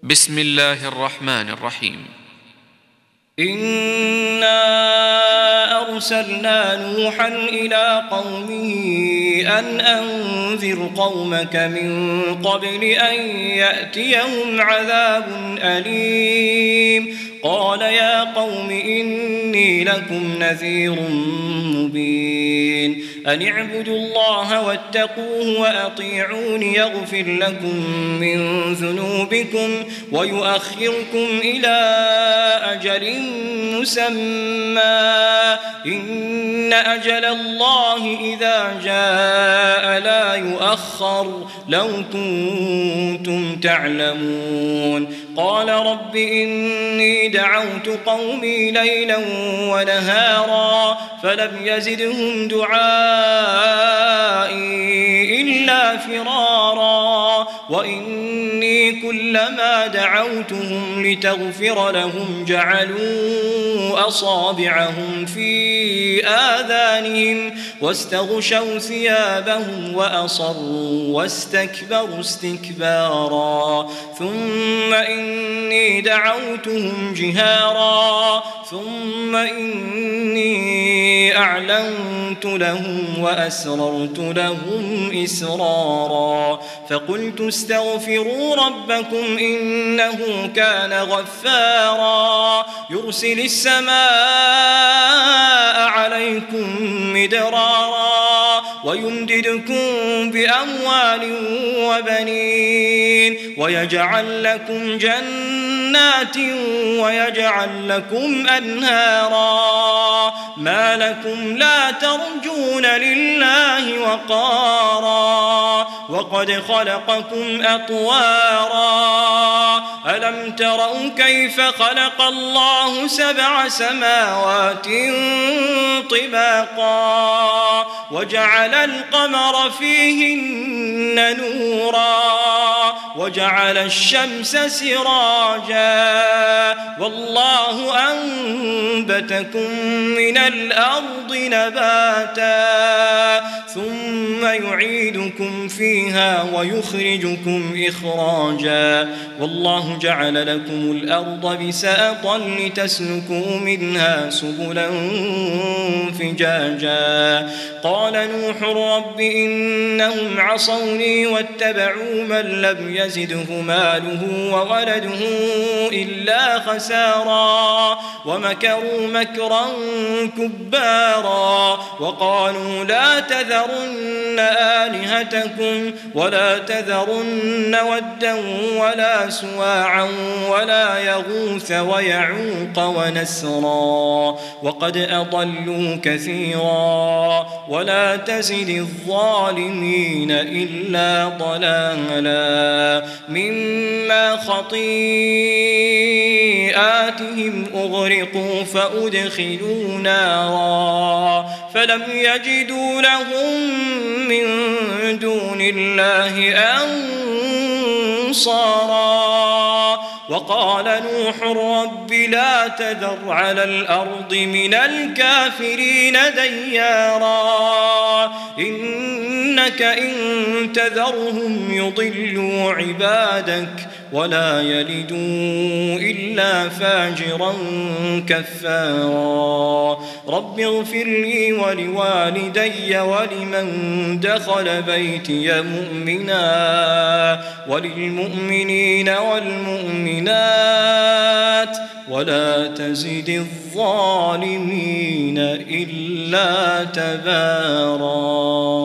بسم الله الرحمن الرحيم. إنا أرسلنا نوحا إلى قومه أن أنذر قومك من قبل أن يأتيهم عذاب أليم. قال يا قوم إني لكم نذير مبين أن اعبدوا الله واتقوه وأطيعون يغفر لكم من ذنوبكم ويؤخركم إلى أجل مسمى إن أجل الله إذا جاء لا يؤخر لو كنتم تعلمون. قال رب إني دعوت قومي ليلا ونهارا فلم يزدهم دعائي إلا فرارا وإني كلما دعوتهم لتغفر لهم جعلوا أصابعهم في آذانهم واستغشوا ثيابهم وأصروا واستكبروا استكبارا ثم إني دعوتهم جهارا ثم إني أعلنت لهم وأسررت لهم إسرارا فقلت استغفروا ربكم إنه كان غفارا يرسل السماء عليكم مدرارا ويمددكم بأموال وبنين ويجعل لكم جنات ويجعل لكم أنهارا ما لكم لا ترجون لله وقارا وقد خلقكم أطوارا ألم تروا كيف خلق الله 7 سماوات طباقا وجعل القمر فيهن نورا وجعل الشمس سراجا والله أنبتكم من الأرض نباتا ثم يعيدكم فيها ويخرجكم إخراجا والله جعل لكم الأرض بساطا لتسلكوا منها سبلا فجاجا. قال نوح رب إنهم عصوني واتبعوا من لم يزده ماله وولده إلا خسارا ومكروا مكرا كبارا وقالوا لا تذرن آلهتكم ولا تذرن ودا ولا سواعا ولا يغوث ويعوق ونسرا وقد أضلوا كثيرا ولا تزد الظالمين إلا ضلالا مما خطيئاتهم أغرقوا فأدخلوا نارا فلم يجدوا لهم من دون الله أنصارا. وقال نوح رب لا تذر على الأرض من الكافرين ديارا إنك إن تذرهم يضلوا عبادك ولا يلدوا إلا فاجرا كفارا. رب اغفر لي ولوالدي ولمن دخل بيتي مؤمنا وللمؤمنين والمؤمنات ولا تزد الظالمين إلا تبارا.